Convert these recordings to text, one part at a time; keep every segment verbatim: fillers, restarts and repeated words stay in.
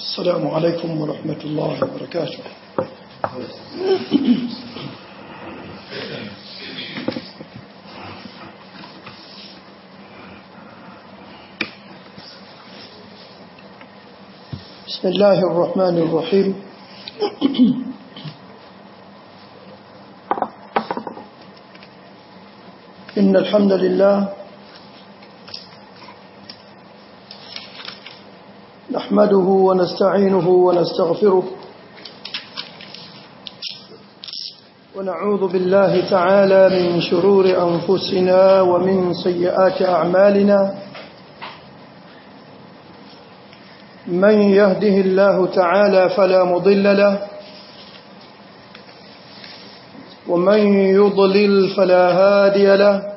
السلام عليكم ورحمة الله وبركاته. بسم الله الرحمن الرحيم. إن الحمد لله نحمده ونستعينه ونستغفره ونعوذ بالله تعالى من شرور أنفسنا ومن سيئات أعمالنا. من يهده الله تعالى فلا مضل له ومن يضلل فلا هادي له.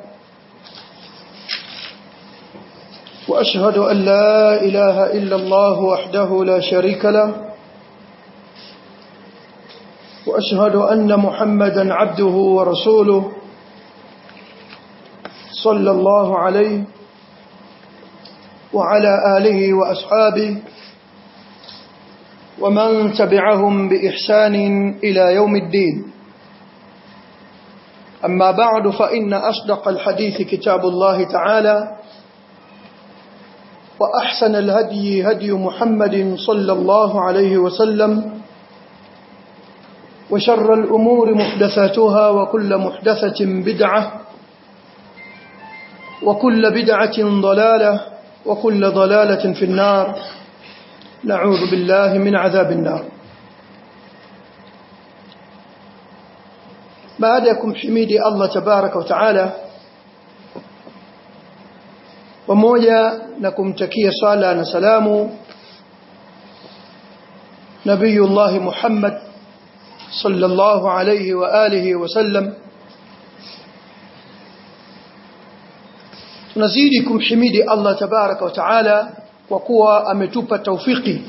وأشهد أن لا إله إلا الله وحده لا شريك له وأشهد أن محمدا عبده ورسوله صلى الله عليه وعلى آله وأصحابه ومن تبعهم بإحسان إلى يوم الدين. أما بعد، فإن أصدق الحديث كتاب الله تعالى، وأحسن الهدي هدي محمد صلى الله عليه وسلم، وشر الأمور محدثاتها، وكل محدثة بدعة، وكل بدعة ضلالة، وكل ضلالة في النار. نعوذ بالله من عذاب النار. بعدكم حميدي الله تبارك وتعالى, pamoja na kumtakia sala na salamu Nabiyullah Muhammad sallallahu alayhi wa alihi wa sallam, tunazidi kumhimidi Allah tabaraka wa taala kwa kuwa ametupa taufiki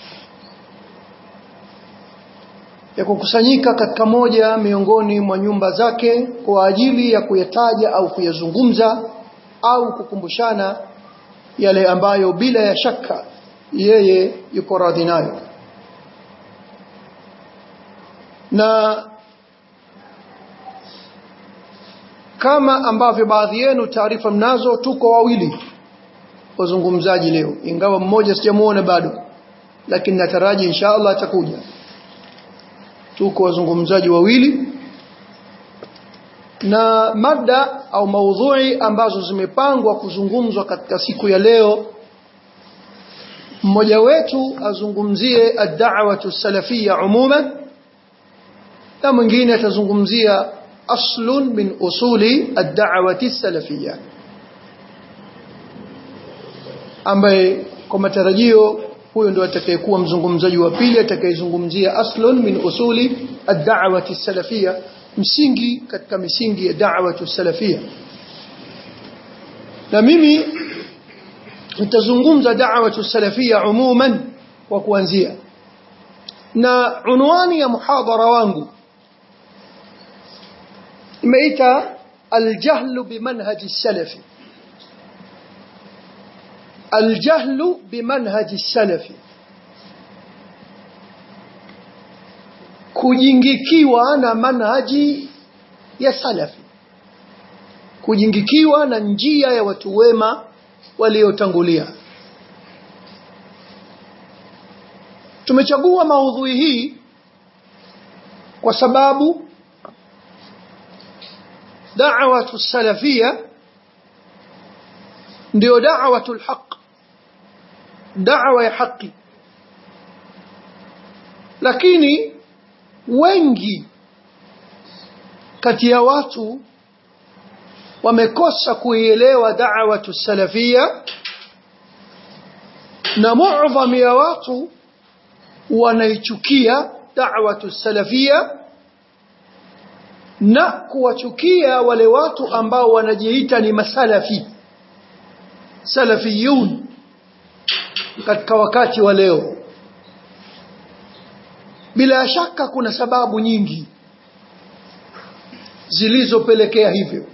ya kukusanyika katika moja miongoni mwa nyumba zake kwa ajili ya kuyataja au kuyazungumza au kukumbushana yale ambayo bila ya shaka yeye yuko radhi nayo. Na kama ambavyo baadhi yenu taarifa mnazo, tuko wawili wazungumzaji leo, ingawa mmoja sijamuona bado, lakini nataraji insha Allah atakuja. Tuko wazungumzaji wawili na mada au maudhui ambazo zimepangwa kuzungumzwa katika siku ya leo. Mmoja wetu azungumzie ad-da'watu salafiyya umuman, na mwingine atazungumzia aslun min usuli ad-da'wati salafiyya, ambaye kwa matarajio huyo ndio atakayekuwa mzungumzaji wa pili atakayezungumzia aslun min usuli ad-da'wati salafiyya, msingi katika misingi ya da'watu salafia. Na mimi nitazungumza da'watu salafia umuman kwa kuanzia, na unwani ya muhadhara wangu imeita al-jahlu bimanhaji salafi. Al-jahlu bimanhaji salafi, kujingikiwa na manhaji ya salafi, kujingikiwa na njia ya watu wema waliotangulia. Tumechagua maudhui hii kwa sababu da'watu salafia ndio da'watul haq, da'wa ya haki. Lakini wengi kati ya watu wamekosa kuielewa da'watu salafia, na muadhamu ya watu wanaichukia da'watu salafia na kuwachukia wale watu ambao wanajiita ni masalafi, salafiyun katika wakati wa leo. Bila shaka kuna sababu nyingi zilizopelekea hivyo,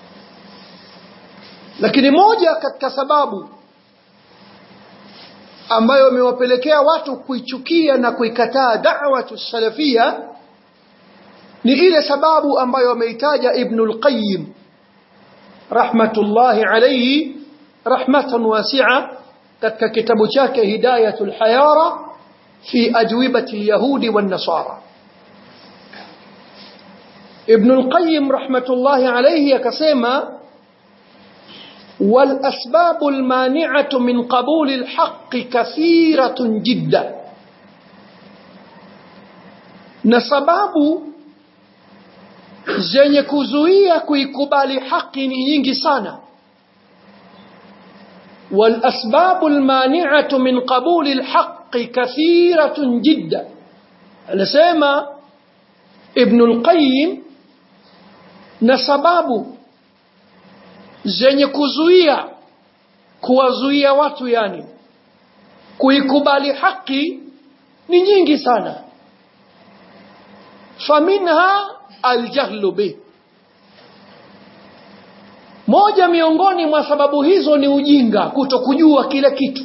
lakini moja katika sababu ambayo imewapelekea watu kuichukia na kuikataa da'watu salafia ni ile sababu ambayo ameitaja Ibn al-Qayyim rahmatullahi alayhi rahmatan wasi'a katika kitabu chake Hidayatul Hayara fi ajwibati al-yahudi wan-nasara. Ibn al-Qayyim rahmatullahi alayhi akasema والأسباب المانعة من قبول الحق كثيرة جدا نسباب zenye kuzuia kuikubali haki ni nyingi sana. والأسباب المانعة من قبول الحق كثيرة جدا anasema Ibn al-Qayyim na sababu zenye kuzuia kuwazuia watu yani kuikubali haki ni nyingi sana. faminha aljahlu bi, moja miongoni mwa sababu hizo ni ujinga, kutokujua kila kitu.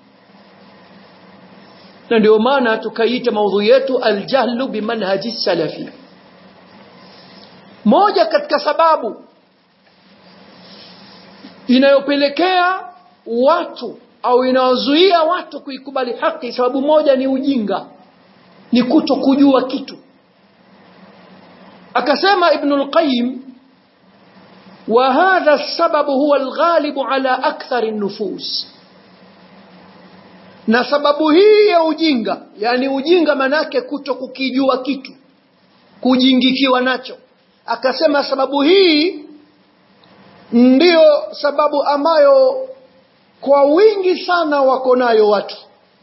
Na ndio maana tukaita maudhui yetu aljahlu bimanhaji salafi. Moja katika sababu inayopelekea watu au inawazuia watu kuikubali haki, sababu moja ni ujinga, ni kutokujua kitu. Akasema Ibn al-Qayyim wa hadha as-sabab huwa al-ghalib ala akthar an-nufus, na sababu hii ya ujinga, yani ujinga manake kutokukijua kitu, kujingikiwa nacho. Akasema sababu hii ndio sababu ambayo kwa wingi sana wako nayo watu.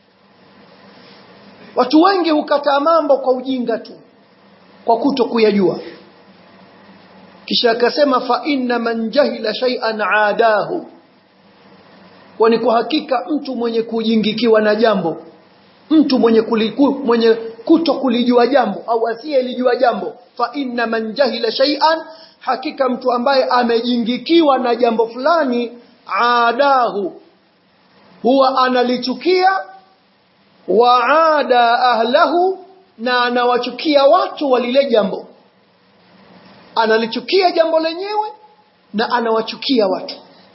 Watu wengi hukataa mambo kwa ujinga tu, kwa kutokuyajua. Kisha akasema fa inna man jahila shay'an aadahu, kwani kwa hakika mtu mwenye kujingikiwa na jambo, mtu mwenye kuliku, mwenye kutokulijua jambo au asiyelijua jambo, fa inna man jahila shay'an, hakika mtu ambaye amejingikiwa na jambo fulani, aadahu, huwa analichukia, wa aada ahlahu, na anawachukia watu walile jambo. Analichukia jambo lenyewe na anawachukia watu.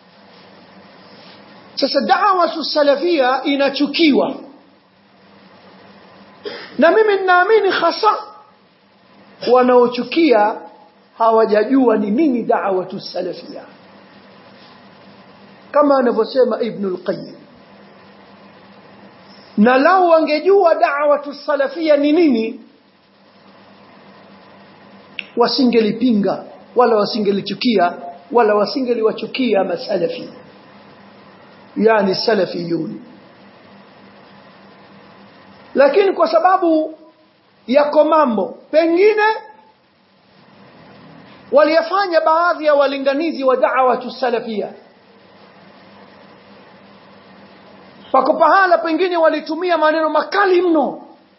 Sasa da'wa salafia inachukiwa, na mimi ninaamini hasa wanaochukia hawajajua ni nini da'wa salafia, kama anavyosema Ibn al-Qayyim. Na lao wangejua da'wa salafia ni nini, wasingelipinga wala wasingelichukia wala wasingeliwachukia masalafi, yani salafiyun. Lakini kwa sababu yako mambo pengine waliyafanya baadhi ya walinganizi wa da'wa salafia, pako pahala pengine walitumia maneno makali mno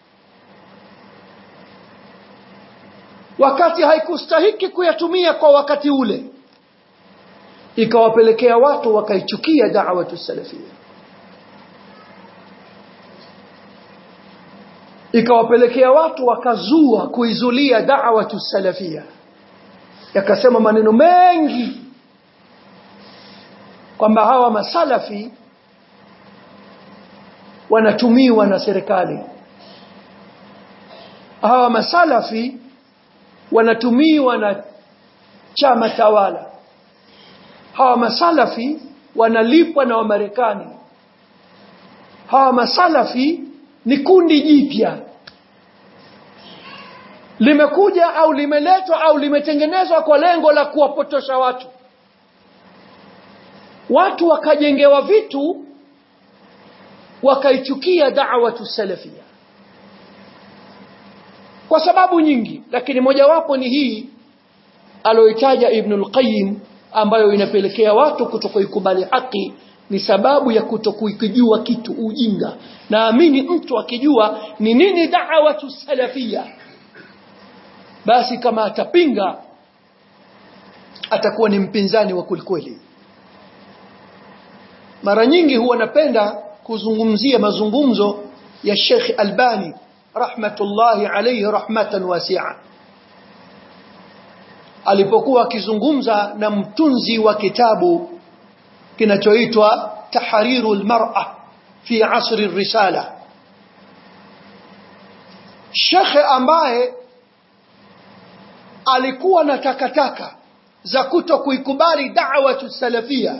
wakati haikustahiki kuyatumia kwa wakati ule, ikawapelekea watu wakaichukia da'wa salafia, ikawapelekea watu wakazua kuizulia da'wa salafia, yakasema maneno mengi kwamba hawa masalafi wanatumiwa na serikali, hawa masalafi wanatumiwa na chama tawala, hawa masalafi wanalipwa na Wamarekani, hawa masalafi ni kundi jipya limekuja au limeletwa au limetengenezwa kwa lengo la kuwapotosha watu. Watu wakajengewa vitu, wakaichukia da'wa salafia kwa sababu nyingi, lakini mojawapo ni hii aloitaja Ibn al-Qayyim, ambayo inapelekea watu kutokuikubali haki ni sababu ya kutokuijua kitu, ujinga. Naamini mtu akijua ni nini da'wa salafia, basi kama atapinga atakuwa ni mpinzani wa kweli. Mara nyingi huwa napenda kuzungumzia mazungumzo ya Sheikh Albani rahmatullahi alayhi rahmatan wasi'a, alipokuwa akizungumza na mtunzi wa kitabu kinachoitwa Tahrirul Mar'a fi Asri Risala, Sheikh ambaye alikuwa na takataka za kuto kuikubali da'watu salafia,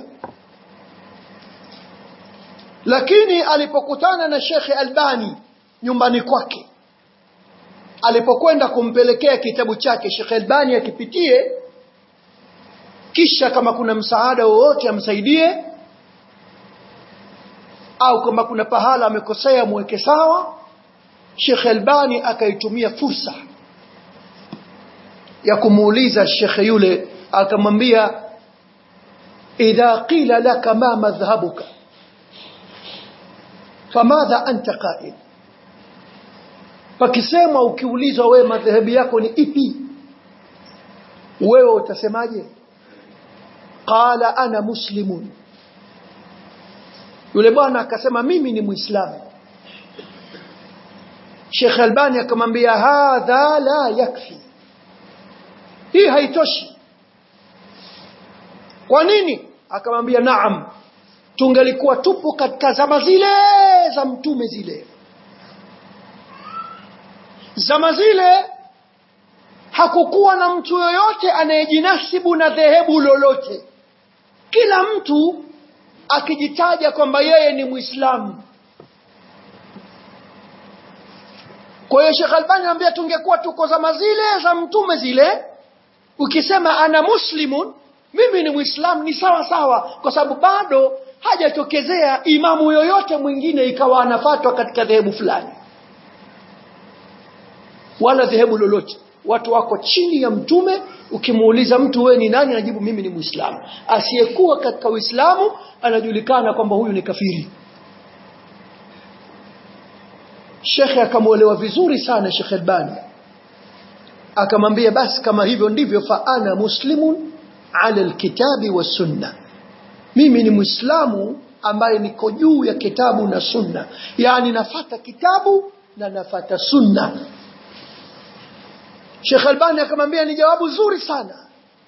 lakini alipokutana na Sheikh Albani nyumbani kwake, alipokwenda kumpelekea kitabu chake Sheikh Albani akipitie, kisha kama kuna msaada wowote amsaidie, au kama kuna pahala amekosea muweke sawa, Sheikh Albani akaitumia fursa ya kumuuliza Sheikh yule, akamwambia idha qila laka ma madhhabuka famadha anta qa'il, pakisema ukiulizwa wewe madhehebu yako ni ipi, wewe utasemaje? Qala ana muslimun, yule bwana akasema mimi ni muislamu. Sheikh Albani akamwambia hadha la yakfi, hii haitoshi. Kwa nini? Akamwambia naam, tungelikuwa tupo katika zama zile za mtume, zile zama zile hakukuwa na mtu yoyote anayejinasibu na dhehebu lolote, kila mtu akijitaja kwamba yeye ni Muislamu. Kwa hiyo Sheikh Albani anambia tungekuwa tuko zama zile za mtume zile, ukisema ana muslimun, mimi ni Muislamu, ni sawa sawa, kwa sababu bado hajatokezea imamu yoyote mwingine ikawa anafuatwa katika dhehebu fulani wala dhehebu lolote. Watu wako chini ya mtume, ukimuuliza mtu wewe ni nani, anajibu mimi ni Muislamu. Asiyekuwa katika Uislamu anajulikana kwamba huyu ni kafiri. Sheikh akamuelewa vizuri sana Sheikh Albani, akamwambia basi kama hivyo ndivyo, fa ana muslimun ala alkitabi was sunna, mimi ni Muislamu ambaye niko juu ya kitabu na sunna, yani nafata kitabu na nafata sunna. Sheikh Albani akamwambia ni jawabu zuri sana,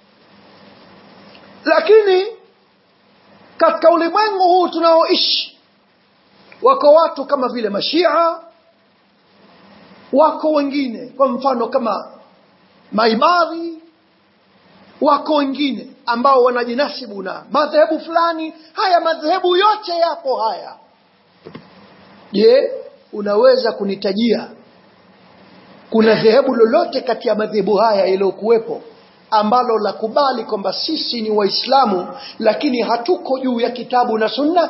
lakini katika ulimwengu huu tunaoishi wako watu kama vile Mashia, wako wengine kwa mfano kama Maibadhi, wako wengine ambao wanajinasibu na madhehebu fulani. Haya madhehebu yote yapo haya. Je, unaweza kunitajia kuna dhehebu lolote kati ya madhehebu haya yaliyokuwepo ambalo la kubali kwamba sisi ni Waislamu lakini hatuko juu ya kitabu na sunna?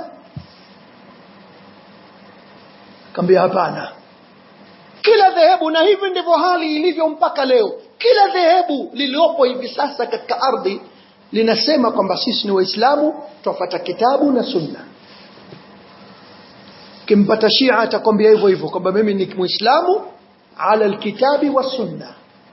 Kambia hapana. Kila dhehebu, na hivi ndivyo hali ilivyo mpaka leo, kila dhehebu liliopo hivi sasa katika ardhi linasema kwamba sisi ni Waislamu, tufuata kitabu na sunna. Kimpata Shia atakwambia hivyo hivyo kwamba mimi ni Muislamu ala alkitabi wa sunna.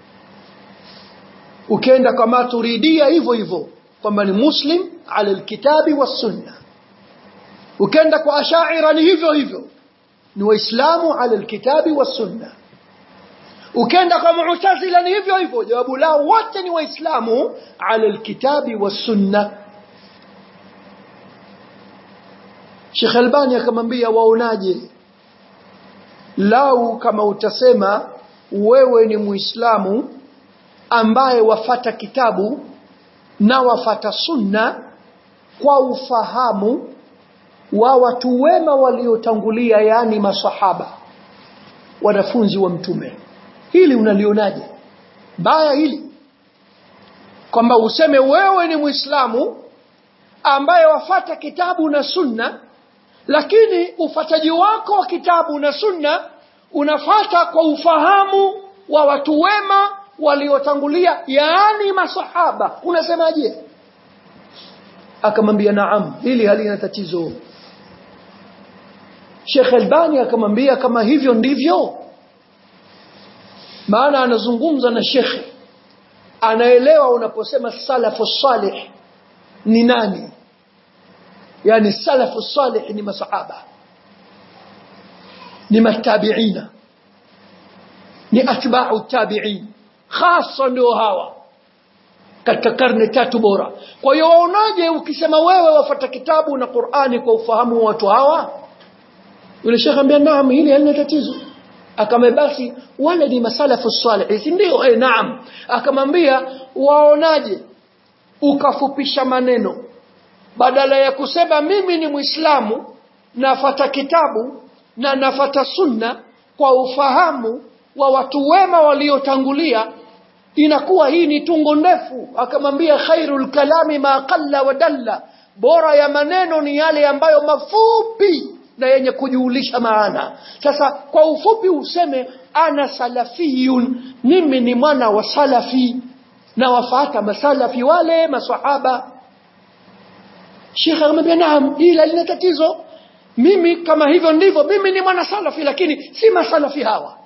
Ukienda kwa Maturidia hivyo hivyo kwamba ni Muslim ala alkitabi wa sunna. Ukienda kwa Ash'ari ni hivyo hivyo, ni Waislamu ala alkitabi wa sunna. Ukienda kwa Mu'tazila ni hivyo hivyo, jawabu lao wote ni Waislamu ala alkitabi wa sunna. Sheikh Albani akamwambia waonaje lau kama utasema wewe ni Muislamu ambaye wafata kitabu na wafata sunna kwa ufahamu wa watu wema waliotangulia, yani masahaba, wanafunzi wa mtume. Hili unalionaje? Baya hili kwamba useme wewe ni Muislamu ambaye wafata kitabu na sunna, lakini ufataji wako wa kitabu na sunna unafata kwa ufahamu wa watu wema waliotangulia, yani masahaba. Unasemaje? Akamwambia naam, hili halina tatizo. Sheikh Albani akamwambia kama hivyo ndivyo, maana anazungumza na Sheikh anaelewa unaposema salafu salih ni nani, yani salafu salih ni masahaba. ni matabiina, ni atba'u tabi'in, hasa ndio hawa katika karne tatu bora. Kwa hiyo waonaje ukisema wewe wafuata kitabu na Qur'ani kwa ufahamu wa watu hawa? Yule shekhi ambia naam, hili halina tatizo. Akamwambia basi wale ni masalafu salih, si ndio? Eh, naam. Akamwambia waonaje ukafupisha maneno, badala ya kusema mimi ni Muislamu nafuata kitabu na nafuata sunna kwa ufahamu wa watu wema waliotangulia, inakuwa hii ni tungo ndefu. Akamwambia khairul kalami ma qalla wa dalla, bora ya maneno ni yale ambayo mafupi na yenye kujulisha maana. Sasa kwa ufupi useme ana salafiyun, mimi ni mwana wa salafi na wafuata masalafi wale maswahaba. Sheikh akamwambia naam, ila lina tatizo, mimi kama hivyo ndivyo, mimi ni mwana salafi lakini si masalafi hawa,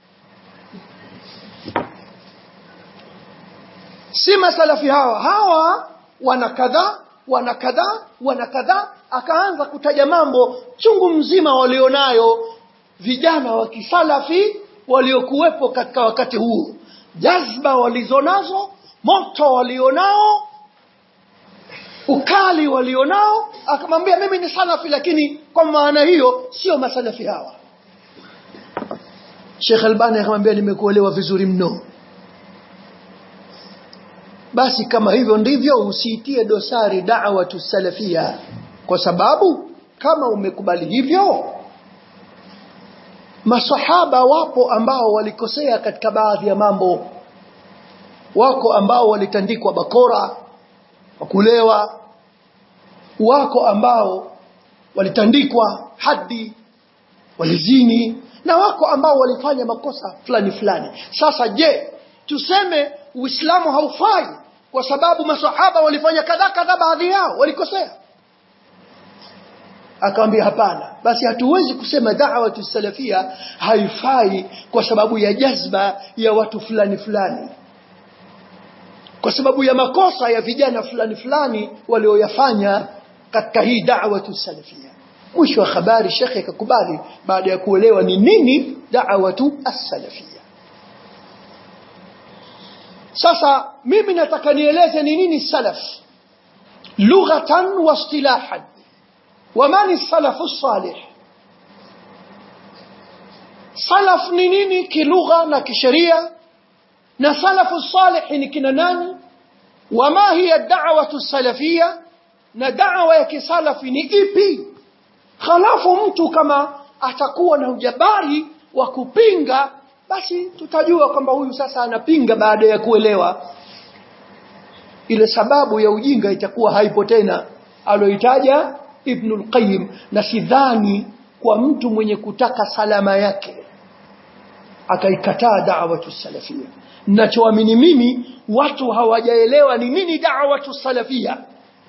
si masalafi hawa, hawa wana kadha wana kadha wana kadha. Akaanza kutaja mambo chungu mzima walionayo vijana wa kisalafi waliokuwepo katika wakati huo, jazba walizonazo, moto walionao, ukali walionao. Akamwambia mimi ni salafi lakini kwa maana hiyo sio masalafi hawa. Sheikh Albani akamwambia nimekuelewa vizuri mno, basi kama hivyo ndivyo usiitie dosari da'watu salafia, kwa sababu kama umekubali hivyo, masahaba wapo ambao walikosea katika baadhi ya mambo, wako ambao walitandikwa bakora wakulewa, wako ambao walitandikwa hadi walizini, na wako ambao walifanya makosa fulani fulani. Sasa je, tuseme Uislamu haufai kwa sababu masahaba walifanya kadha kadha, baadhi yao walikosea? Akamwambia hapana, basi hatuwezi kusema da'watu salafia haifai kwa sababu ya jazba ya watu fulani fulani, kwa sababu ya makosa ya vijana fulani fulani walioyafanya katika hii da'watu salafia. Mwisho wa habari shekhi akakubali baada ya kuelewa ni nini da'watu as-salafia. Sasa mimi nataka nieleze ni nini salaf lughatan wa istilahan, wa man salafu salih. Salaf ni nini kilugha na kisheria, na salafu salih ni kina nani, wa ma hiya da'watu salafia, na da'wa ya kisalafi ni ipi. Halafu mtu kama atakuwa na ujabari wa kupinga, basi tutajua kwamba huyu sasa anapinga baada ya kuelewa. Ile sababu ya ujinga itakuwa haipo tena aloitaja Ibn al-Qayyim, na sidhani kwa mtu mwenye kutaka salama yake akaikataa da'watu salafia. Ninachoamini mimi, watu hawajaelewa ni nini da'watu salafia.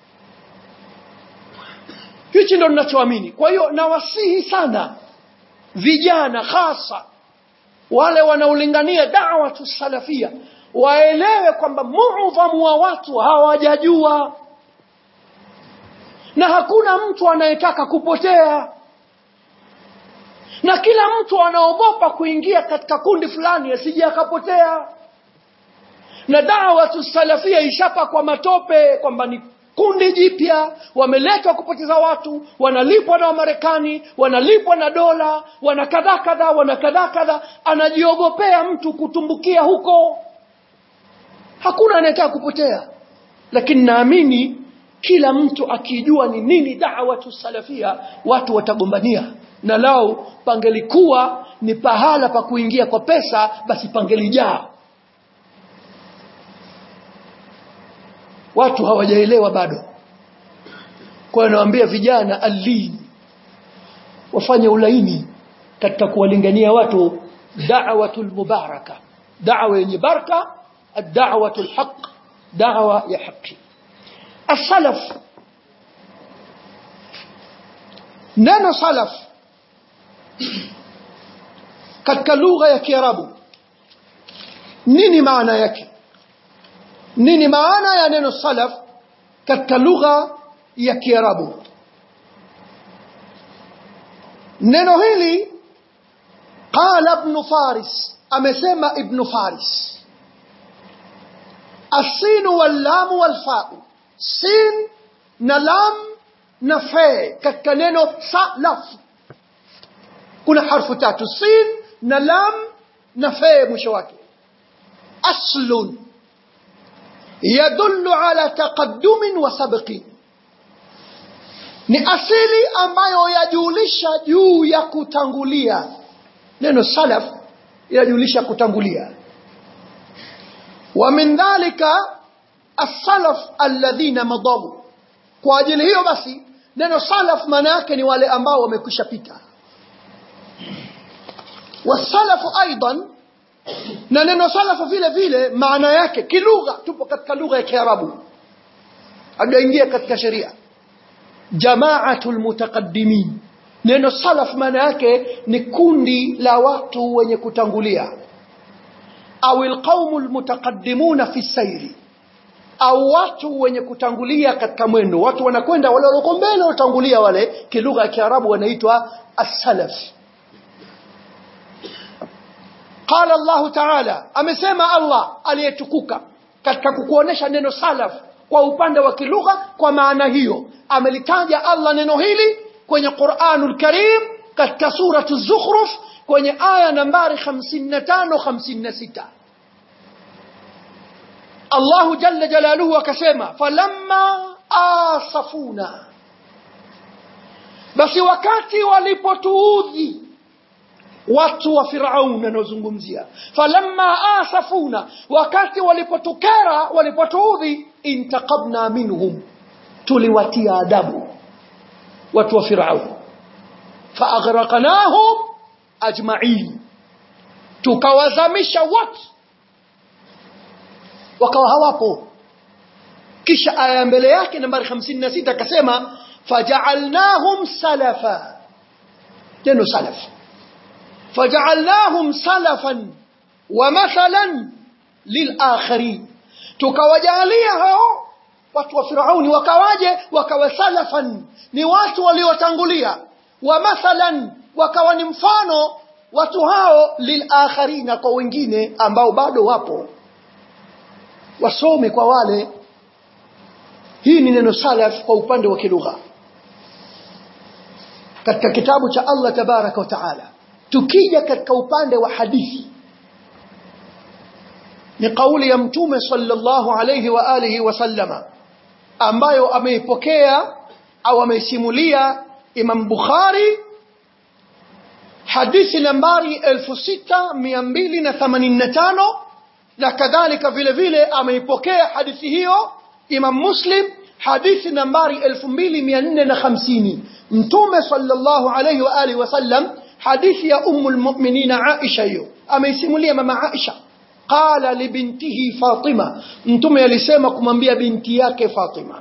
Hichi ndo ninachoamini. Kwa hiyo nawasihi sana vijana, hasa wale wanaolingania da'watu salafia, waelewe kwamba muudhamu wa watu hawajajua, na hakuna mtu anayetaka kupotea, na kila mtu anaogopa kuingia katika kundi fulani asije akapotea. Na da'watu salafia ishapa kwa matope kwamba ni kundi jipya, wameletwa kupoteza watu, wanalipwa na Marekani, wanalipwa na dola, wana kadha kadha, wana kadha kadha. Anajiogopea mtu kutumbukia huko. Hakuna anayetaka kupotea, lakini naamini kila mtu akijua ni nini da'watu salafia, watu watagombania. Na lao pangelikuwa ni pahala pa kuingia kwa pesa, basi pangelijaa. Watu hawajaelewa bado. Kwa hiyo nawaambia vijana alini, wafanye ulaini katika kuwalingania watu da'watul mubaraka, da'wa yenye baraka, ad-da'watul haqq, da'wa ya haki. As-salaf, neno salaf katika lugha ya Kiarabu nini maana yake? Nini maana ya neno salaf katika lugha ya Kiarabu? Neno hili Qala ibn Faris, amesema ibn Faris, as-sin wal lam wal fa, sin na lam na fa katika neno salaf kuna harfu tatu, sin na lam na fa mwisho wake. Aslun yadullu ala taqaddumin wa sabqin, ni asili ambayo yajulisha juu ya kutangulia. Neno salaf yajulisha kutangulia. Wa min dhalika as-salaf alladhina madaw, kwa ajili hiyo basi neno salaf maana yake ni wale ambao wamekwisha pita. Wasalafu aidan, na neno salafu vile vile maana yake kilugha, tupo katika lugha ya Kiarabu, hajaingia katika sharia, jamaatul mutaqaddimin. Neno salaf maana yake ni kundi la watu wenye kutangulia, au alqaumul mutaqaddimuna fi sayri, au watu wenye kutangulia katika mwendo. Watu wanakwenda, wale walio mbele watangulia, wale kilugha ya Kiarabu wanaitwa as-salaf. Qala Allah Ta'ala, amesema Allah aliyetukuka katika kukuonesha neno salaf kwa upande wa kilugha. Kwa maana hiyo amelitaja Allah neno hili kwenye Qur'anul Karim katika suratu Zukhruf kwenye aya nambari hamsini na tano hamsini na sita. Allahu jalla jalaluhu akasema, falamma asafuna, basi wakati walipotuudhi watu wa Firaun anazungumzia. Falamma asafuna, wakati walipotukera, walipotuudhi, intaqabna minhum, tuliwatia adabu watu wa Firaun. Faaghraqnahum ajma'in, tukawazamisha wote wakawa hawapo. Kisha aya mbele yake nambari hamsini na sita akasema, faja'alnahum salafa. Neno salaf, faja'alnahum salafan wa mathalan lilakhirin, tukawajalia hao watu wa Firauni wakawaje, wakawa salafan, ni watu waliotangulia, wa mathalan, wakawa ni mfano watu hao lilakhirin, kwa wengine ambao bado wapo. Wasome kwa wale. Hii ni neno salaf kwa upande wa kilugha katika kitabu cha Allah tabaraka wa taala. Tukija katika upande wa hadithi, ni kauli ya Mtume sallallahu alayhi wa alihi wasallama ambayo ameipokea au ameisimulia Imam Bukhari, hadithi nambari elfu sita mia mbili na themanini na tano, na kadhalika vile vile ameipokea hadithi hiyo Imam Muslim, hadithi nambari elfu mbili mia nne na hamsini. Mtume sallallahu alayhi wa alihi wasallam, hadithi ya ummul mu'minina Aisha, hiyo ameisimulia mama Aisha. Qala li bintihi Fatima, Mtume alisema kumwambia binti yake Fatima.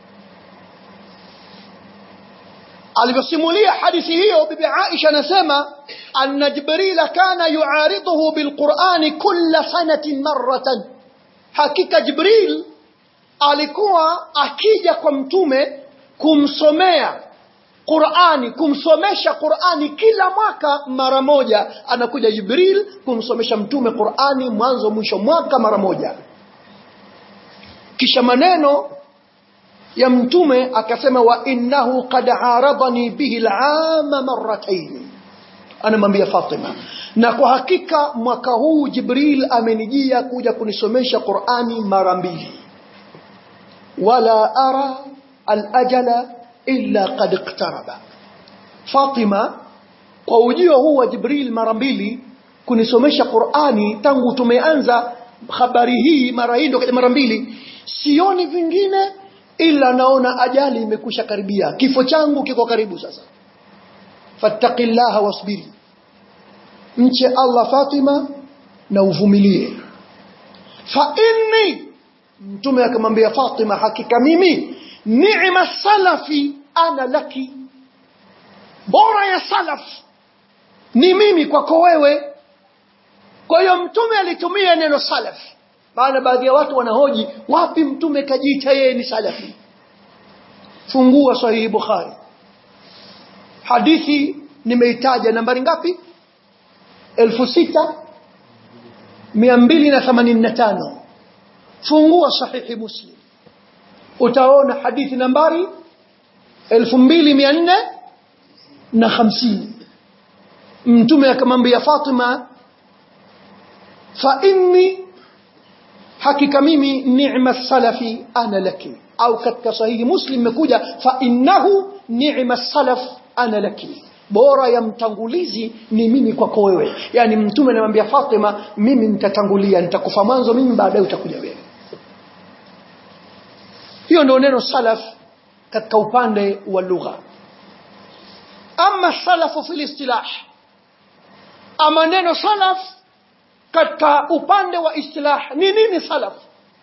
Aliposimulia hadithi hiyo, bibi Aisha anasema, anna Jibril kana yu'ariduhu bilqur'ani kulla sanatin marratan, hakika Jibril alikuwa akija kwa Mtume kumsomea Qur'ani, kumsomesha Qur'ani kila mwaka mara moja. Anakuja Jibril kumsomesha Mtume Qur'ani mwanzo mwisho mwaka mara moja. Kisha maneno ya Mtume akasema, wa innahu qad aradani bihi al'ama marratayn, anamwambia Fatima, na kwa hakika mwaka huu Jibril amenijia kuja kunisomesha Qur'ani mara mbili. Wala ara al-ajala illa qad iqtaraba. Fatima, kwa ujio huu wa Jibril mara mbili kunisomesha Qur'ani tangu tumeanza habari hii mara hii ndio mara mbili, sioni vingine ila naona ajali imekusha karibia, kifo changu kiko karibu sasa. Fattaqillaha wasbiri, mche Allah Fatima na uvumilie. Fa inni, Mtume akamwambia Fatima, hakika mimi ni'ma salafi ana laki, bora ya salaf ni mimi kwako wewe. Kwa hiyo Mtume alitumia neno salaf, maana baadhi ya watu wanahoji wapi Mtume kajiita yeye ni salafi. Fungua Sahih Bukhari, hadithi nimeitaja nambari ngapi? elfu sita mia mbili na themanini na tano. Fungua sahihi Muslim, utaona hadithi nambari elfu mbili mia nne na hamsini. Mtume akamwambia Fatima, fa inni, hakika mimi, ni'ma salafi ana laki. Au katika sahihi Muslim imekuja fa innahu ni'ma salaf ana laki, bora ya mtangulizi ni mimi kwako wewe. Yani mtume anamwambia Fatima, mimi nitatangulia, nitakufa mwanzo mimi, baadaye utakuja wewe. Hiyo ndio neno salaf katika upande wa lugha. Ama salafu fil istilah, ama neno salaf katika upande wa istilah ni nini salaf?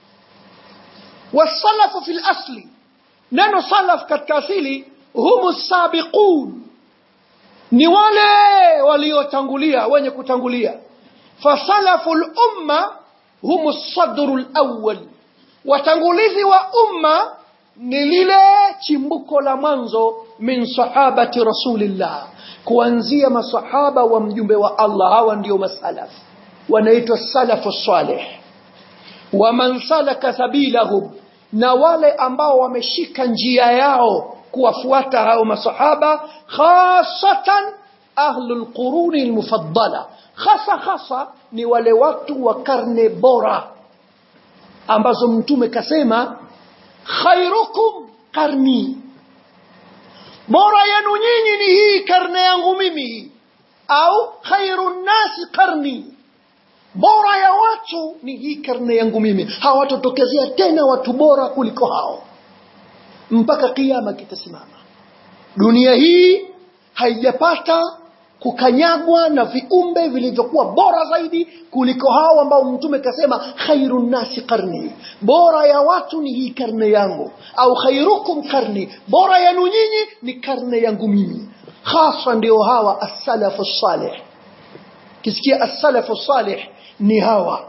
Wasalafu fil asli, neno salaf katika asili humus sabiqun, ni wale waliotangulia, wenye kutangulia. Fasalaful umma humus sadrul awwal, watangulizi wa umma ni lile chimbuko la mwanzo min sahabati rasulillah, kuanzia masahaba wa mjumbe wa Allah. Hawa ndio masalaf, wanaitwa salafu salih. Wa man salaka sabilahum, na wale ambao wameshika njia yao kuwafuata hao masahaba, khasatan ahlul quruni almufaddala, khasa khasa ni wale watu wa karne bora ambazo mtume kasema khairukum karni, bora yenu nyinyi ni hii karne yangu mimi, au khairun nasi karni, bora ya watu ni hii karne yangu mimi. Hawatotokezea tena watu bora kuliko hao mpaka kiyama kitasimama. Dunia hii haijapata kukanyagwa na viumbe vilivyokuwa bora zaidi kuliko hao ambao mtume kasema khairun nasi karni, bora ya watu ni hii karne yangu, au khairukum karni, bora yenu nyinyi ni karne yangu mimi. Hasa ndio hawa as-salafu salih. Kisikia as-salafu salih ni hawa.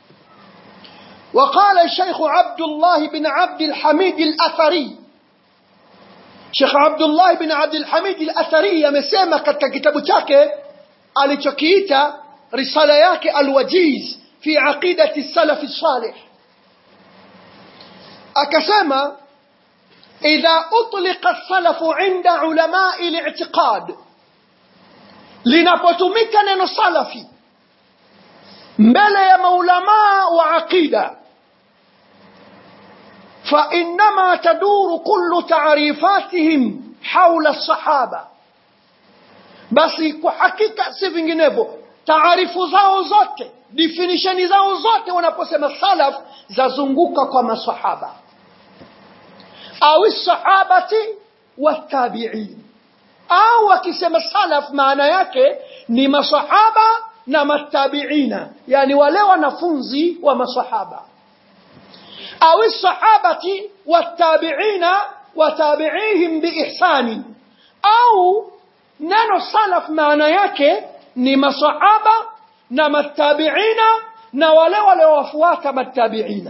وقال الشيخ عبد الله بن عبد الحميد الأثري, Sheikh Abdullah bin Abdul Hamid al-Athari amesema katika kitabu chake alichokiita risala yake al-Wajiz fi aqidati salaf salih, akasema idha utliqa as-salafu inda ulama'i al-i'tiqad, linapotumika neno salafi mbele ya maulama wa aqida, فإنما تدور كل تعريفاتهم حول الصحابة, basi kwa hakika si vinginevyo taarifu zao zote, definition zao zote wanaposema salaf zazunguka kwa masahaba, au sahabati wa tabi'in. Au wakisema salaf maana yake ni masahaba na matabiina, yani wale wanafunzi wa masahaba, au sahabati watabiina watabiihim biihsani. Au neno salaf maana yake ni masahaba na matabiina na wale wale wafuata matabiina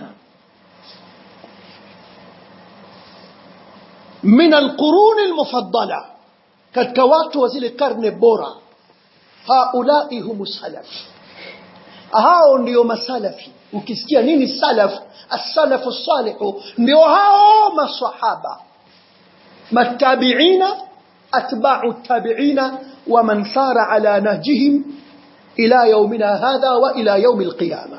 min alqurun almufaddala, katika watu wa zile karne bora. Haulai humus salaf, hao ndio masalafi. Ukisikia nini salaf, as-salafu salihu, ndio hao masahaba, matabiina, atba'u tabiina, wa man sara ala nahjihim ila yawmina hadha wa ila yawm al-qiyamah.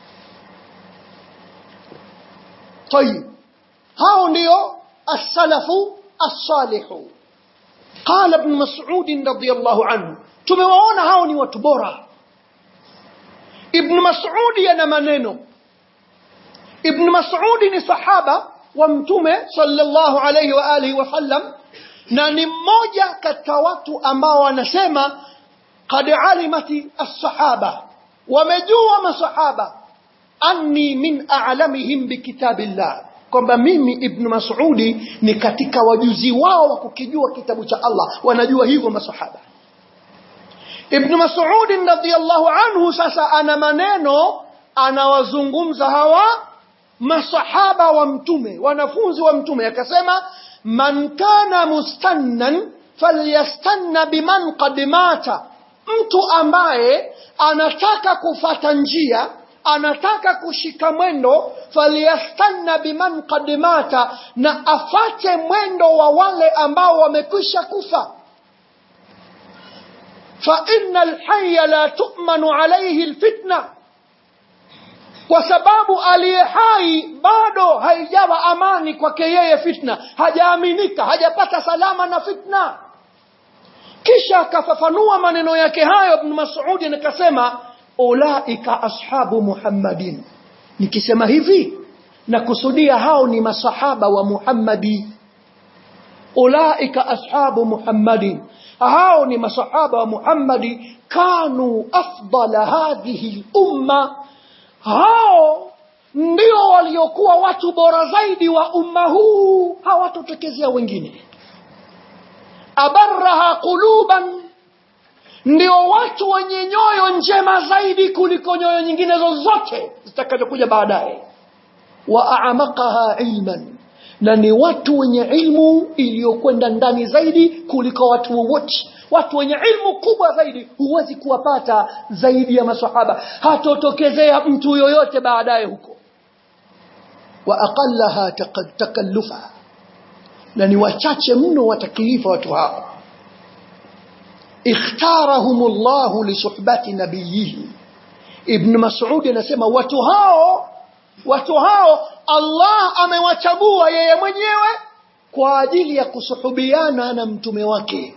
طيب, hao ndio as-salafu as-salihu. Qala ibn Mas'ud radiyallahu anhu, tumewaona hao ni watu bora. Ibn Mas'ud yana maneno. Ibn Mas'ud ni sahaba wa mtume sallallahu alayhi wa alihi wa sallam, na ni mmoja katika watu ambao wanasema qad alimati as-sahaba, wamejua masahaba, anni min a'lamihim bikitabillah, kwamba mimi Ibn Mas'ud ni katika wajuzi wao wa kukijua kitabu cha Allah. Wanajua hivyo masahaba. Ibn Mas'ud radhiyallahu anhu sasa ana maneno, anawazungumza hawa masahaba wa mtume, wanafunzi wa mtume. Akasema man kana mustannan falyastanna biman qad mata mtu ambaye anataka kufata njia, anataka kushika mwendo, faliyastanna biman qad mata, na afate mwendo wa wale ambao wamekwisha kufa. fa innal hayya la tu'manu alayhi alfitna, kwa sababu aliye hai bado haijawa amani kwake yeye fitna, hajaaminika, hajapata salama na fitna. Kisha akafafanua maneno yake hayo Ibn Mas'ud akasema, ulaika ashabu Muhammadin. Nikisema hivi na kusudia hao ni masahaba wa Muhammadi. Ulaika ashabu Muhammadin, hao ni masahaba wa Muhammadi, kanu afdala hadhihi umma, hao ndio waliokuwa watu bora zaidi wa umma huu, hawatotekezea wengine. Abarraha quluban, ndio watu wenye nyoyo njema zaidi kuliko nyoyo nyingine zozote zitakazokuja baadaye. Wa a'maqaha ilman, na ni watu wenye ilmu iliyokwenda ndani zaidi kuliko watu wote. Watu wenye ilmu kubwa zaidi huwezi kuwapata zaidi ya maswahaba, hatotokezea mtu yoyote baadaye huko. Wa aqallaha takallufa, na ni wachache mno watakilifa watu hao. Ikhtarahumullahu li suhbati nabiyhi. Ibn Mas'ud anasema watu hao, watu hao Allah amewachagua yeye mwenyewe kwa ajili ya kusuhubiana na mtume wake.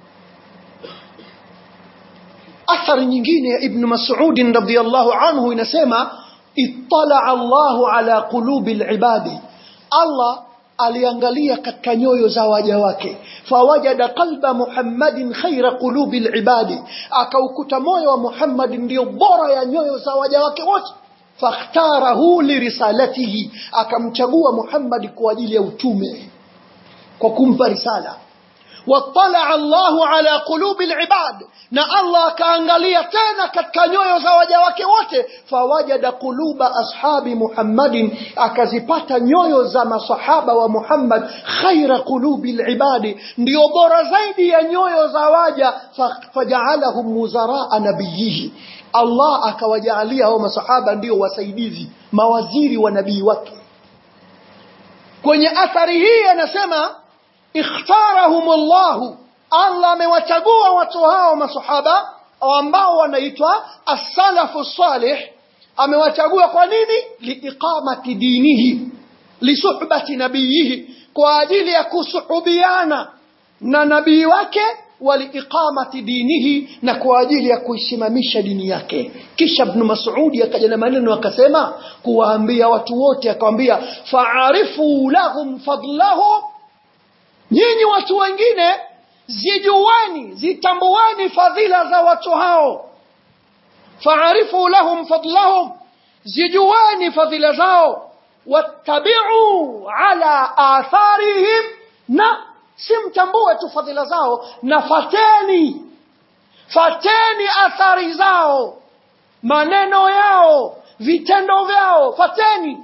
Athari nyingine ya Ibn Mas'ud radhiyallahu anhu inasema, ittala Allahu ala qulubil ibadi, Allah aliangalia katika nyoyo za waja wake, fawajada qalba Muhammadin khaira qulubil ibadi, akaukuta moyo wa Muhammad ndio bora ya nyoyo za waja wake wote. Fakhtarahu li risalatihi, akamchagua Muhammad kwa ajili ya utume, kwa kumpa risala. Wattala Allahu ala qulubil ibad, na Allah kaangalia tena katika nyoyo za waja wake wote, fawajada quluba ashabi Muhammadin, akazipata nyoyo za masahaba wa Muhammad khaira qulubil ibadi, ndio bora zaidi ya nyoyo za waja. Faja'alahum muzaraa nabiyhi, Allah akawajaalia hao masahaba ndio wasaidizi, mawaziri wa nabii wake. Kwenye athari hii anasema, ikhtarahumullahu, Allah amewachagua watu hao masahaba ambao wanaitwa as-salafu salih. Amewachagua kwa nini? Liiqamati dinihi, lisuhbati nabiyihi, kwa ajili ya kusuhubiana na nabii wake, waliiqamati dinihi, na kwa ajili ya kuisimamisha dini yake. Kisha Ibn Mas'ud akaja na maneno akasema, kuwaambia watu wote, akamwambia, fa'arifu lahum fadlahum, nyinyi watu wengine zijueni, zitambueni fadhila za watu hao. Fa'arifu lahum fadlahum, zijueni fadhila zao. Wattabi'u ala atharihim, na simtambue tu fadhila zao, na fateni, fateni athari zao, maneno yao, vitendo vyao, fateni.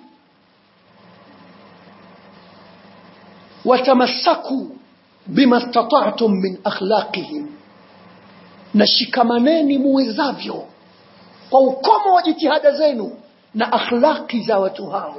Watamassaku bima istata'tum min akhlaqihim, na shikamaneni muwezavyo kwa ukomo wa jitihada zenu na akhlaqi za watu hao.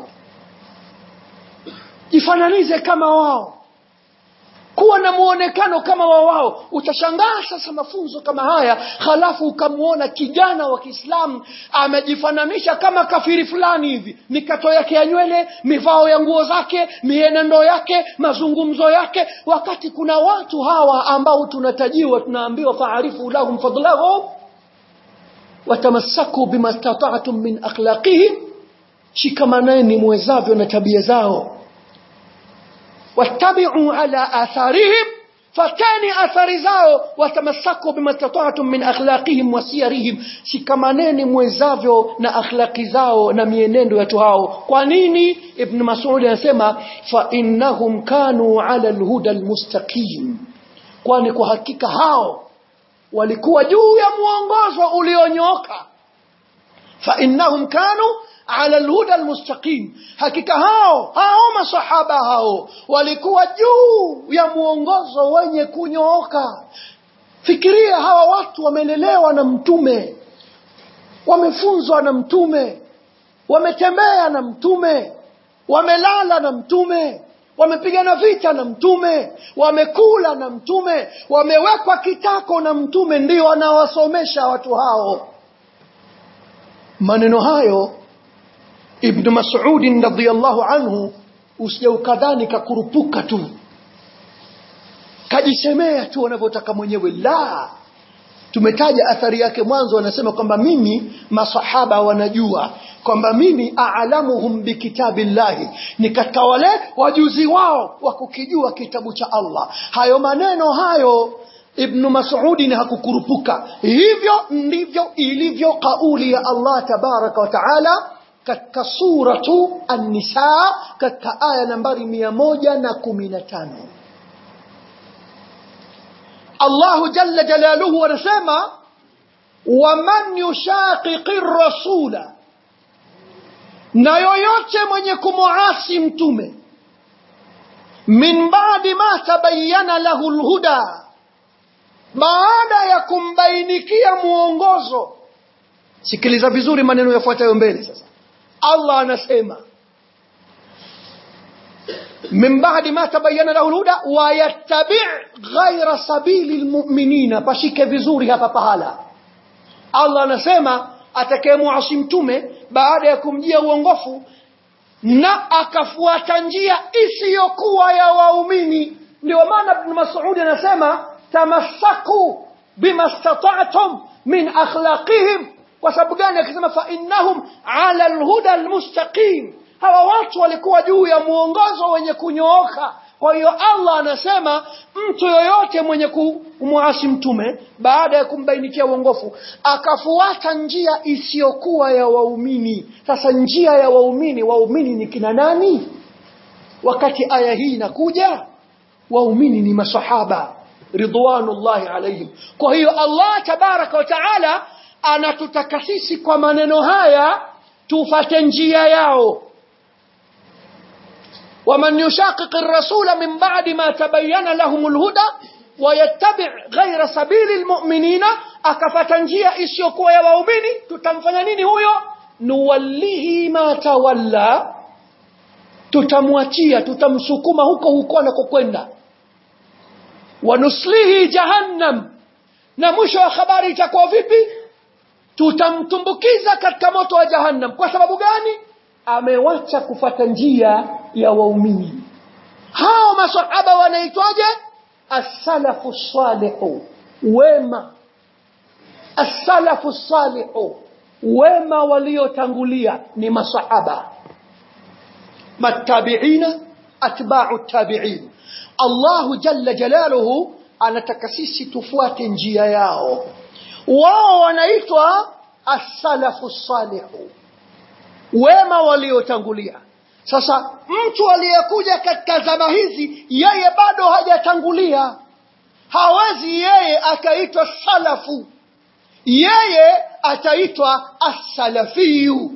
Jifananize kama wao, kuwa na muonekano kama wa wao. Utashangaa sasa mafunzo kama haya, halafu ukamuona kijana wa Kiislamu amejifananisha kama kafiri fulani hivi, mikato yake ya nywele, mivao ya nguo zake, mienendo yake, mazungumzo yake, wakati kuna watu hawa ambao tunatajiwa, tunaambiwa fa'arifu lahum fadlahum watamassaku bima istata'tum min akhlaqihim, shikamaneni muwezavyo na tabia zao. Wattabi'u ala atharihim, fatani athari zao. Watamassaku bima istata'tum min akhlaqihim wa siyarihim, shikamaneni muwezavyo na akhlaqi zao na mienendo ya watu hao. Kwa nini? Ibn Mas'ud anasema, fa innahum kanu ala alhuda almustaqim, kwani kwa hakika hao walikuwa juu ya muongozo ulionyooka. Fa innahum kanu ala alhuda almustaqim, hakika hao hao masahaba hao walikuwa juu ya muongozo wenye kunyooka. Fikiria hawa watu wamelelewa na mtume, wamefunzwa na mtume, wametembea na mtume, wamelala na mtume, wamepigana vita na mtume, wamekula na mtume, wamewekwa kitako na mtume, ndio wanawasomesha watu hao. Maneno hayo Ibn Mas'ud radhiyallahu anhu usije ukadhani kakurupuka tu, kajisemea tu wanavyotaka mwenyewe. La, tumetaja athari yake mwanzo. Anasema kwamba mimi masahaba wanajua kwamba mimi a'lamuhum bikitabillahi, ni katika wale wajuzi wao wa kukijua kitabu cha Allah. Hayo maneno hayo Ibn Mas'ud hakukurupuka. Hivyo ndivyo ilivyo kauli ya Allah tabaraka wa taala katika suratu An-Nisa katika aya nambari mia moja na kumi na tano. Allahu jalla jalaluhu anasema waman yushaqiqir rasula, na yoyote mwenye kumuasi mtume, min ba'di ma tabayyana lahu alhuda, baada ya kumbainikia muongozo. Sikiliza vizuri maneno yafuatayo mbele sasa. Allah anasema min ba'di ma tabayyana lahu alhuda wa yattabi' ghayra sabilil mu'minina. Pashike vizuri hapa pahala. Allah anasema atakayemuasi mtume baada ya kumjia uongofu na akafuata njia isiyokuwa ya waumini. Ndio maana Ibn Mas'ud anasema tamassaku bimastata'tum min akhlaqihim. Kwa sababu gani? Akisema fa innahum ala alhuda almustaqim, hawa watu walikuwa juu ya muongozo wenye kunyooka. Kwa hiyo Allah anasema mtu yoyote mwenye kumuasi mtume baada ya kumbainikia uongofu akafuata njia isiyokuwa ya waumini. Sasa njia ya waumini, waumini ni kina nani? Wakati aya hii inakuja, waumini ni masahaba ridwanullahi alayhim. Kwa hiyo Allah tabaraka wa taala anatutaka sisi kwa maneno haya tufate njia yao. ومن يشاقق الرسول من بعد ما تبين لهم الهدى ويتبع غير سبيل المؤمنين, akafata njia isiyokuwa ya waumini, tutamfanya nini huyo? Nuwallihi ma tawalla, tutamwachia, tutamsukuma huko huko anakokwenda. Wanuslihi jahannam, na mwisho wa habari itakuwa vipi? Tutamtumbukiza katika moto wa jahannam. Kwa sababu gani? Amewacha kufata njia ya waumini. Hao masahaba wanaitwaje? As-salafu salihu, wema. As-salafu salihu, wema waliotangulia ni masahaba. Matabiina, atba'u tabi'in. Allahu jalla jalaluhu anataka sisi tufuate njia yao. Wao wanaitwa as-salafu salihu, wema waliotangulia. Sasa mtu aliyekuja katika zama hizi, yeye bado hajatangulia, hawezi yeye akaitwa salafu, yeye ataitwa as-salafiyu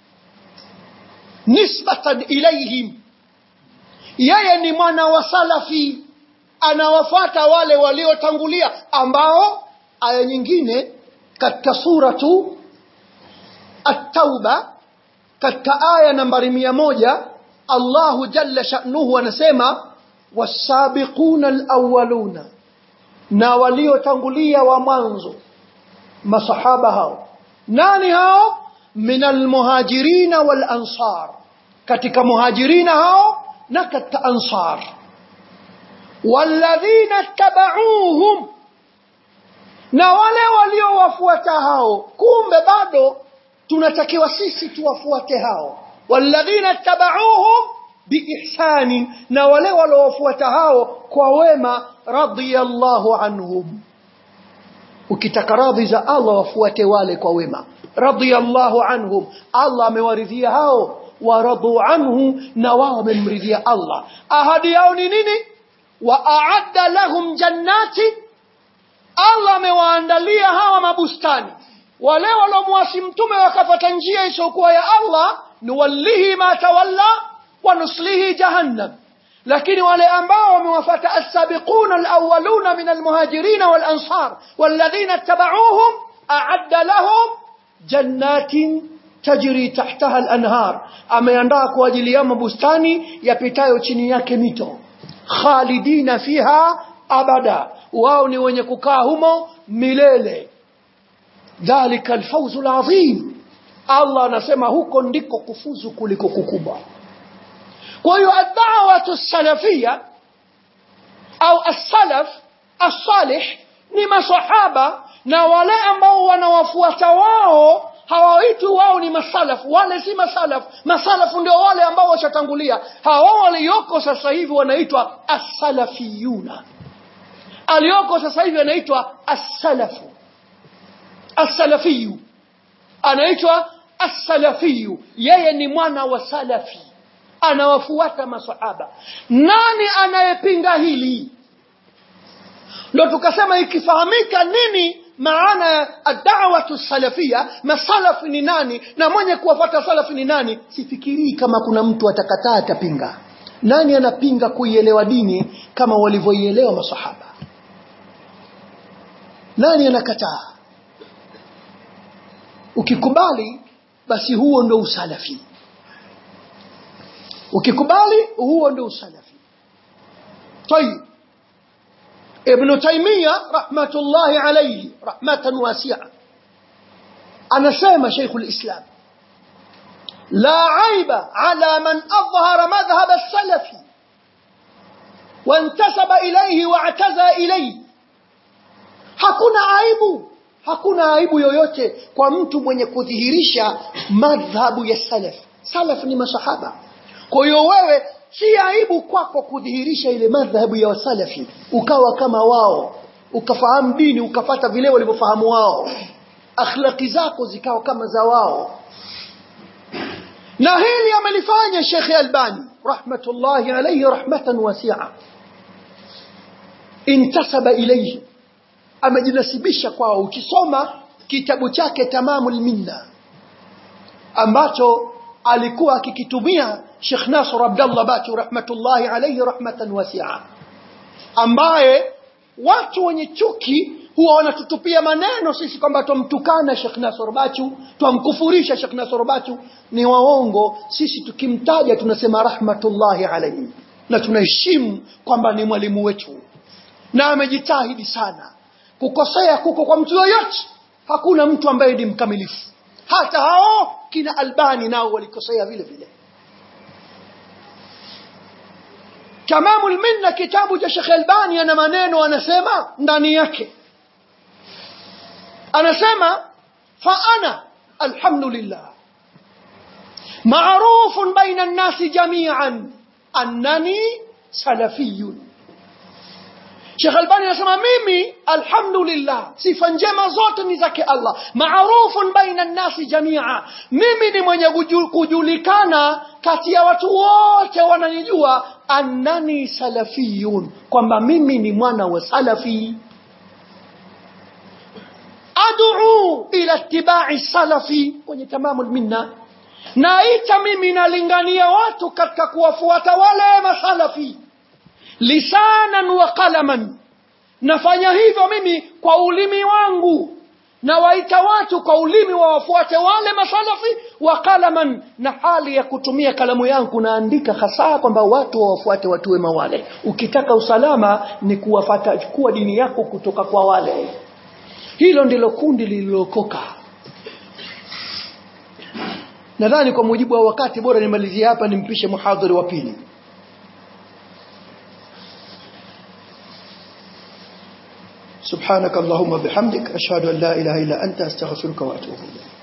nisbatan ilayhim. Yeye ni mwana wa salafi, anawafuata wale waliotangulia, ambao aya nyingine katika suratu At-Tauba katika aya nambari mia moja Allahu jalla sha'nuhu anasema wasabiquna alawwaluna, na waliotangulia wa mwanzo masahaba hao. Nani hao? Minal muhajirina wal ansar, katika muhajirina hao na katika ansar. Walladhina tabauhum, na wale waliowafuata hao. Kumbe bado tunatakiwa sisi tuwafuate hao. Walladhina tabauhum biihsani, na wale waliowafuata hao kwa wema. Radiyallahu anhum, ukitaka radhi za Allah wafuate wale kwa wema. Radiyallahu anhum, Allah amewaridhia hao. Waradu anhu, na wao wamemridhia Allah. Ahadi yao ni nini? Wa a'adda lahum jannati, Allah amewaandalia hawa mabustani. Wale waliomuasi mtume wakafuata njia isiyokuwa ya Allah, nuwallihi ma tawalla wa nuslihi jahannam. lakini wale ambao wamewafuata as-sabiquna al-awwaluna min al-muhajirin wal-ansar walladhina ittaba'uuhum a'adda lahum jannatin tajri tahtaha al-anhar, ameandaa kwa ajili yao bustani yapitayo chini yake mito, khalidina fiha abada, wao ni wenye kukaa humo milele. Dhalika al-fawzul azim, Allah anasema huko ndiko kufuzu kuliko kukubwa. Kwa hiyo ad-da'watu as-salafiyya au as-salaf as-salih ni masahaba na wale ambao wanawafuata wao, hawaitwi wao ni masalafu, wale si masalafu. Masalafu ndio wale ambao washatangulia. Hawa walioko sasa hivi wanaitwa as-salafiyuna, alioko sasa hivi anaitwa as-salafu. As-salafiyu anaitwa as-salafiyu, yeye ni mwana wa salafi, anawafuata masahaba. Nani anayepinga hili? Ndio tukasema ikifahamika nini maana ya ad-da'watu salafia, masalafi ni nani na mwenye kuwafuata salafi ni nani, sifikiri kama kuna mtu atakataa atapinga. Nani anapinga kuielewa dini kama walivyoielewa masahaba? Nani anakataa? Ukikubali basi huo ndio usalafi. Ukikubali huo ndio usalafi. Tayeb, Ibn Taymiyyah rahmatullahi alayhi rahmatan wasi'a anasema Sheikh al-Islam, la aiba ala man adhhara madhhab as-salafi wa intasaba ilayhi wa i'taza ilayhi. Hakuna aibu, hakuna aibu yoyote kwa mtu mwenye kudhihirisha madhhabu ya salaf. Salaf ni masahaba. Kwa hiyo wewe si aibu kwako kudhihirisha ile madhhabu ya wasalafi, ukawa kama wao, ukafahamu dini ukapata vile walivyofahamu wao, akhlaqi zako zikawa kama za wao. Na hili amelifanya Sheikh Albani rahmatullahi alayhi rahmatan wasi'a, intasaba ilayhi, amejinasibisha kwao. Ukisoma kitabu chake Tamamul Minna ambacho alikuwa akikitumia Sheikh Nasr Abdullah Bachu rahmatullahi alayhi rahmatan wasi'a, ambaye watu wenye chuki huwa wanatutupia maneno sisi kwamba tumtukana Sheikh Nasr Bachu, tumkufurisha Sheikh Nasr Bachu. Ni waongo. Sisi tukimtaja tunasema rahmatullahi alayhi na tunaheshimu kwamba ni mwalimu wetu na amejitahidi sana. Kukosea kuko kwa mtu yoyote, hakuna mtu ambaye ni mkamilifu. Hata hao kina Albani nao walikosea vile vile. Tamamul Minna, kitabu cha Sheikh Albani, ana maneno anasema ndani yake, anasema fa ana alhamdulillah ma'rufun baina an-nasi jami'an annani salafiyun. Sheikh Albani anasema mimi alhamdulillah, sifa njema zote ni zake Allah, ma'rufun baina an-nasi jami'a, mimi ni mwenye kujulikana kati ya watu wote, wananijua annani salafiyun, kwamba mimi ni mwana wa salafi. Ad'u ila ittiba'i salafi, kwenye Tamamul Minna, naita mimi nalingania watu katika kuwafuata wale masalafi, lisanan wa qalaman, nafanya hivyo mimi kwa ulimi wangu, na waita watu kwa ulimi wa wafuate wale masalafi, wa qalaman, na hali ya kutumia kalamu yangu naandika hasa kwamba watu wafuate watu wema wale. Ukitaka usalama ni kuwafuata, chukua dini yako kutoka kwa wale. Hilo ndilo kundi lililokoka. Nadhani kwa mujibu wa wakati bora nimalizie hapa, nimpishe muhadhiri wa pili. سبحانك اللهم بحمدك أشهد أن لا إله إلا أنت أستغفرك وأتوب إليك.